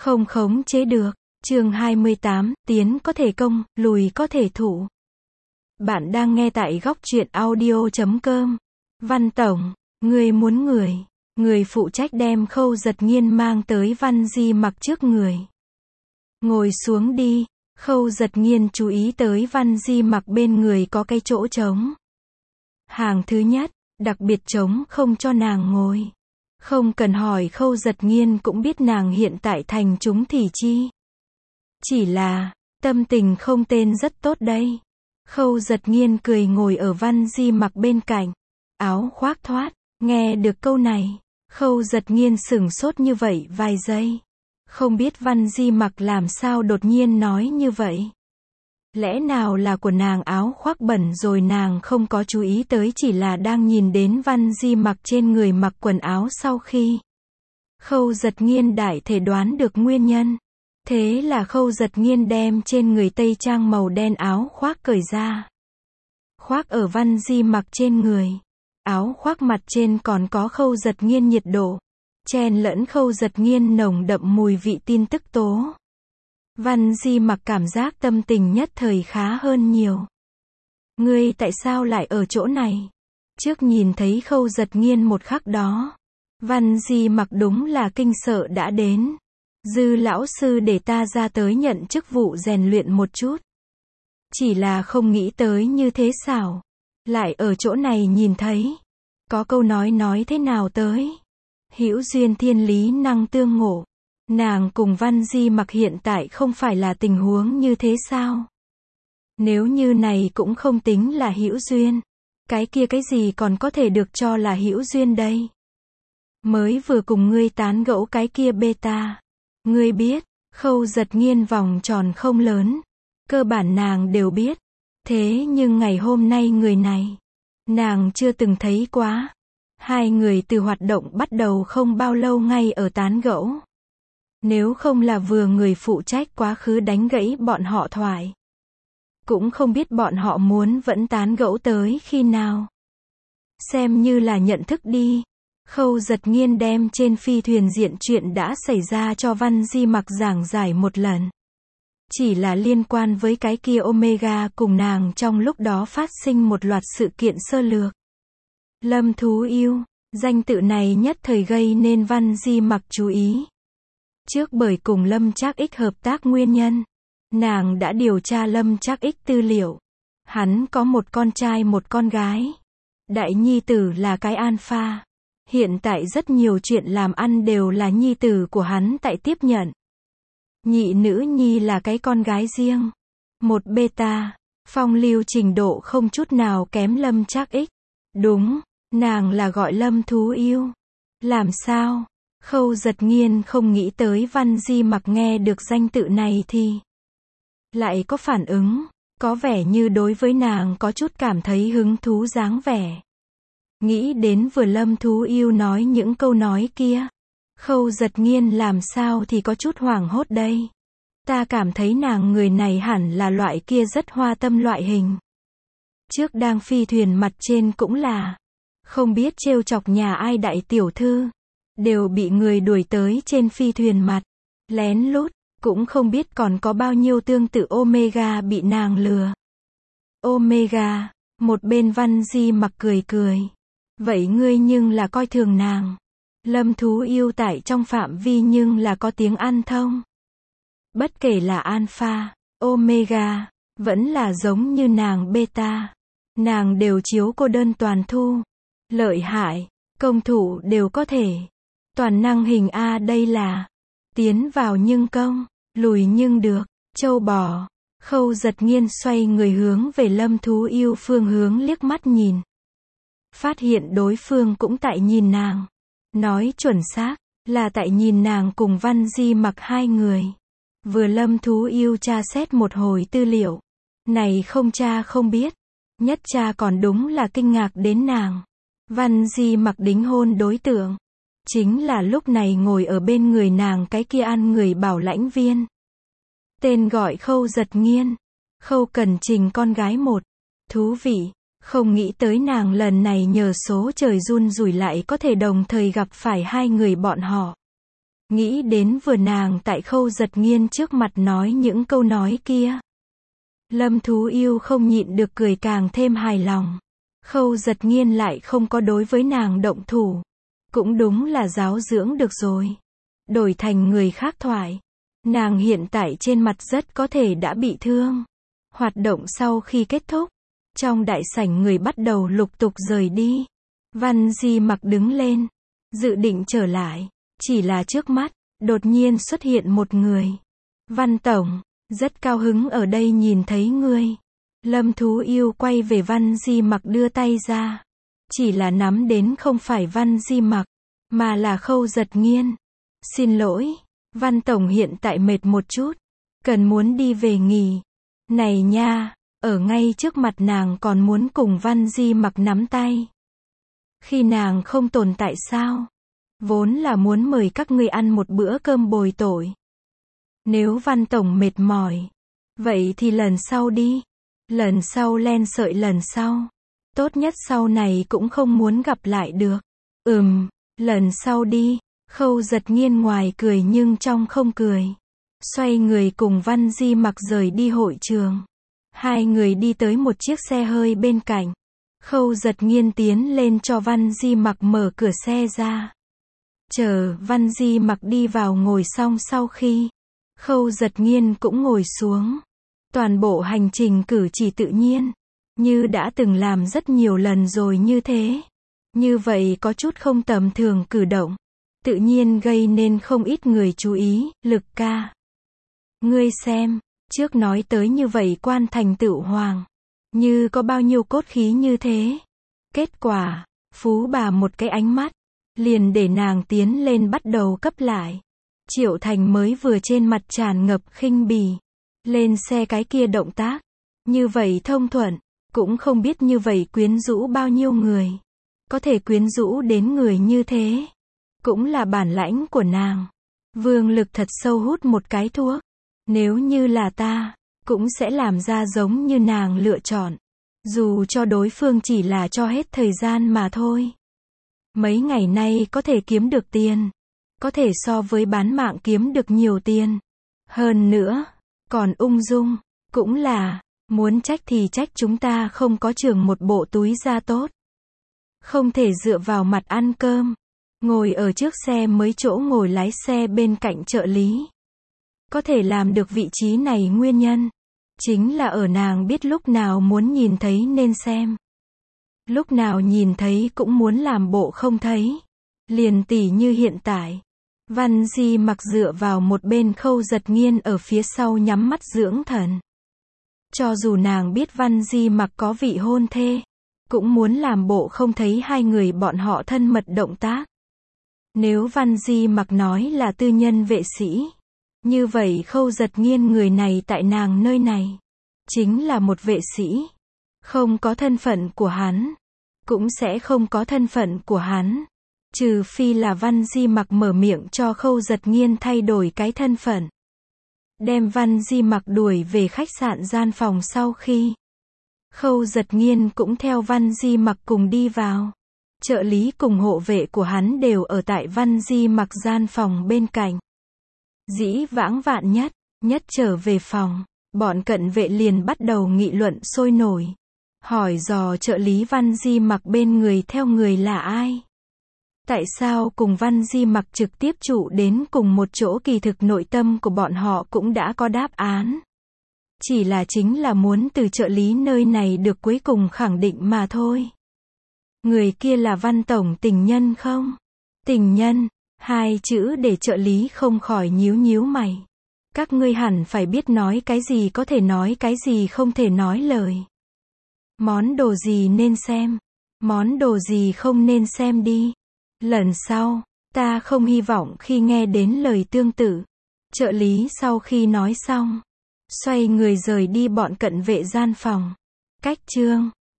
không khống chế được. Chương 28, tiến có thể công, lùi có thể thủ. Bạn đang nghe tại góc truyện audio.com. Văn Tổng, người muốn người phụ trách đem Khâu Giật Nghiên mang tới Văn Di Mặc trước người. Ngồi xuống đi. Khâu Giật Nghiên chú ý tới Văn Di Mặc bên người có cái chỗ trống. Hàng thứ nhất, đặc biệt trống không cho nàng ngồi. Không cần hỏi Khâu Giật Nghiên cũng biết nàng hiện tại thành chúng thỉ chi. Chỉ là, tâm tình không tên rất tốt đây. Khâu Giật Nghiên cười ngồi ở Văn Di Mặc bên cạnh. Áo khoác thoát, nghe được câu này. Khâu Giật Nghiên sửng sốt như vậy vài giây. Không biết Văn Di Mặc làm sao đột nhiên nói như vậy. Lẽ nào là của nàng áo khoác bẩn rồi nàng không có chú ý tới, chỉ là đang nhìn đến Văn Di Mặc trên người mặc quần áo sau khi. Khâu Giật Nghiên đại thể đoán được nguyên nhân. Thế là Khâu Giật Nghiên đem trên người tây trang màu đen áo khoác cởi ra. Khoác ở Văn Di Mặc trên người. Áo khoác mặt trên còn có Khâu Giật Nghiên nhiệt độ. Chen lẫn Khâu Giật Nghiên nồng đậm mùi vị tin tức tố. Văn Di Mặc cảm giác tâm tình nhất thời khá hơn nhiều. Ngươi tại sao lại ở chỗ này? Trước nhìn thấy Khâu Giật Nghiên một khắc đó. Văn Di Mặc đúng là kinh sợ đã đến. Dư lão sư để ta ra tới nhận chức vụ rèn luyện một chút. Chỉ là không nghĩ tới như thế xảo. Lại ở chỗ này nhìn thấy. Có câu nói thế nào tới. Hữu duyên thiên lý năng tương ngộ. Nàng cùng Văn Di Mặc hiện tại không phải là tình huống như thế sao? Nếu như này cũng không tính là hữu duyên. Cái kia cái gì còn có thể được cho là hữu duyên đây? Mới vừa cùng ngươi tán gẫu cái kia beta. Ngươi biết, Khâu Giật Nghiên vòng tròn không lớn. Cơ bản nàng đều biết. Thế nhưng ngày hôm nay người này, nàng chưa từng thấy quá. Hai người từ hoạt động bắt đầu không bao lâu ngay ở tán gẫu. Nếu không là vừa người phụ trách quá khứ đánh gãy bọn họ thoại. Cũng không biết bọn họ muốn vẫn tán gẫu tới khi nào. Xem như là nhận thức đi. Khâu Giật Nghiên đem trên phi thuyền diện chuyện đã xảy ra cho Văn Di Mặc giảng giải một lần. Chỉ là liên quan với cái kia Omega cùng nàng trong lúc đó phát sinh một loạt sự kiện sơ lược. Lâm Thú Yêu, danh tự này nhất thời gây nên Văn Di Mặc chú ý. Trước bởi cùng Lâm Trác Ích hợp tác nguyên nhân, nàng đã điều tra Lâm Trác Ích tư liệu. Hắn có một con trai một con gái. Đại nhi tử là cái alpha. Hiện tại rất nhiều chuyện làm ăn đều là nhi tử của hắn tại tiếp nhận. Nhị nữ nhi là cái con gái riêng. Một beta, phong lưu trình độ không chút nào kém Lâm Trác Ích. Đúng, nàng là gọi Lâm Thú Yêu. Làm sao? Khâu Giật Nghiên không nghĩ tới Văn Di Mặc nghe được danh tự này thì lại có phản ứng, có vẻ như đối với nàng có chút cảm thấy hứng thú dáng vẻ. Nghĩ đến vừa Lâm Thú Yêu nói những câu nói kia, Khâu Giật Nghiên làm sao thì có chút hoảng hốt đây. Ta cảm thấy nàng người này hẳn là loại kia rất hoa tâm loại hình. Trước đang phi thuyền mặt trên cũng là, không biết trêu chọc nhà ai đại tiểu thư. Đều bị người đuổi tới trên phi thuyền mặt. Lén lút, cũng không biết còn có bao nhiêu tương tự Omega bị nàng lừa. Omega, một bên Văn Di Mặc cười cười. Vậy ngươi nhưng là coi thường nàng. Lâm Thú Yêu tại trong phạm vi nhưng là có tiếng ăn thông. Bất kể là Alpha, Omega, vẫn là giống như nàng Beta. Nàng đều chiếu cô đơn toàn thu. Lợi hại, công thủ đều có thể. Toàn năng hình A đây là tiến vào nhưng công, lùi nhưng được, châu bò. Khâu Giật Nghiên xoay người hướng về Lâm Thú Yêu phương hướng liếc mắt nhìn. Phát hiện đối phương cũng tại nhìn nàng. Nói chuẩn xác, là tại nhìn nàng cùng Văn Di Mặc hai người. Vừa Lâm Thú Yêu tra xét một hồi tư liệu. Này không tra không biết. Nhất tra còn đúng là kinh ngạc đến nàng. Văn Di Mặc đính hôn đối tượng. Chính là lúc này ngồi ở bên người nàng cái kia ăn người bảo lãnh viên. Tên gọi Khâu Giật Nghiên. Khâu Cần Trình con gái một. Thú vị, không nghĩ tới nàng lần này nhờ số trời run rủi lại có thể đồng thời gặp phải hai người bọn họ. Nghĩ đến vừa nàng tại Khâu Giật Nghiên trước mặt nói những câu nói kia. Lâm Thú Yêu không nhịn được cười càng thêm hài lòng. Khâu Giật Nghiên lại không có đối với nàng động thủ. Cũng đúng là giáo dưỡng được rồi. Đổi thành người khác thoại. Nàng hiện tại trên mặt rất có thể đã bị thương. Hoạt động sau khi kết thúc, trong đại sảnh người bắt đầu lục tục rời đi. Văn Di Mặc đứng lên, dự định trở lại. Chỉ là trước mắt, đột nhiên xuất hiện một người. Văn Tổng, rất cao hứng ở đây nhìn thấy ngươi. Lâm Thú Yêu quay về Văn Di Mặc đưa tay ra. Chỉ là nắm đến không phải Văn Di Mặc, mà là Khâu Giật Nghiên. Xin lỗi, Văn Tổng hiện tại mệt một chút. Cần muốn đi về nghỉ. Này nha, ở ngay trước mặt nàng còn muốn cùng Văn Di Mặc nắm tay. Khi nàng không tồn tại sao? Vốn là muốn mời các ngươi ăn một bữa cơm bồi tội. Nếu Văn Tổng mệt mỏi, vậy thì lần sau đi. Lần sau len sợi lần sau. Tốt nhất sau này cũng không muốn gặp lại được. Lần sau đi. Khâu Giật Nghiên ngoài cười nhưng trong không cười. Xoay người cùng Văn Di Mặc rời đi hội trường. Hai người đi tới một chiếc xe hơi bên cạnh. Khâu Giật Nghiên tiến lên cho Văn Di Mặc mở cửa xe ra. Chờ Văn Di Mặc đi vào ngồi xong sau khi Khâu Giật Nghiên cũng ngồi xuống. Toàn bộ hành trình cử chỉ tự nhiên, như đã từng làm rất nhiều lần rồi như thế. Như vậy có chút không tầm thường cử động, tự nhiên gây nên không ít người chú ý. Lực ca, ngươi xem, trước nói tới như vậy quan thành tựu hoàng, như có bao nhiêu cốt khí như thế. Kết quả, phú bà một cái ánh mắt, liền để nàng tiến lên bắt đầu cấp lại. Triệu Thành mới vừa trên mặt tràn ngập khinh bỉ. Lên xe cái kia động tác, như vậy thông thuận, cũng không biết như vậy quyến rũ bao nhiêu người. Có thể quyến rũ đến người như thế, cũng là bản lãnh của nàng. Vương Lực thật sâu hút một cái thuốc. Nếu như là ta, cũng sẽ làm ra giống như nàng lựa chọn. Dù cho đối phương chỉ là cho hết thời gian mà thôi. Mấy ngày nay có thể kiếm được tiền, có thể so với bán mạng kiếm được nhiều tiền. Hơn nữa, còn ung dung, cũng là, muốn trách thì trách chúng ta không có trưởng một bộ túi da tốt. Không thể dựa vào mặt ăn cơm, ngồi ở trước xe mấy chỗ ngồi lái xe bên cạnh trợ lý. Có thể làm được vị trí này nguyên nhân, chính là ở nàng biết lúc nào muốn nhìn thấy nên xem. Lúc nào nhìn thấy cũng muốn làm bộ không thấy. Liền tỉ như hiện tại. Văn Di Mặc dựa vào một bên Khâu Giật Nghiên ở phía sau nhắm mắt dưỡng thần. Cho dù nàng biết Văn Di Mặc có vị hôn thê, cũng muốn làm bộ không thấy hai người bọn họ thân mật động tác. Nếu Văn Di Mặc nói là tư nhân vệ sĩ, như vậy Khâu Giật Nghiên người này tại nàng nơi này, chính là một vệ sĩ. Không có thân phận của hắn, cũng sẽ không có thân phận của hắn. Trừ phi là Văn Di Mặc mở miệng cho Khâu Giật Nghiên thay đổi cái thân phận. Đem Văn Di Mặc đuổi về khách sạn gian phòng sau khi Khâu Giật Nghiên cũng theo Văn Di Mặc cùng đi vào. Trợ lý cùng hộ vệ của hắn đều ở tại Văn Di Mặc gian phòng bên cạnh. Dĩ vãng vạn nhất trở về phòng, bọn cận vệ liền bắt đầu nghị luận sôi nổi. Hỏi dò trợ lý Văn Di Mặc bên người theo người là ai. Tại sao cùng Văn Di Mặc trực tiếp trụ đến cùng một chỗ, kỳ thực nội tâm của bọn họ cũng đã có đáp án. Chỉ là chính là muốn từ trợ lý nơi này được cuối cùng khẳng định mà thôi. Người kia là Văn Tổng tình nhân không? Tình nhân, hai chữ để trợ lý không khỏi nhíu nhíu mày. Các ngươi hẳn phải biết nói cái gì có thể nói, cái gì không thể nói lời. Món đồ gì nên xem, món đồ gì không nên xem đi. Lần sau, ta không hy vọng khi nghe đến lời tương tự. Trợ lý sau khi nói xong, xoay người rời đi bọn cận vệ gian phòng. Cách chương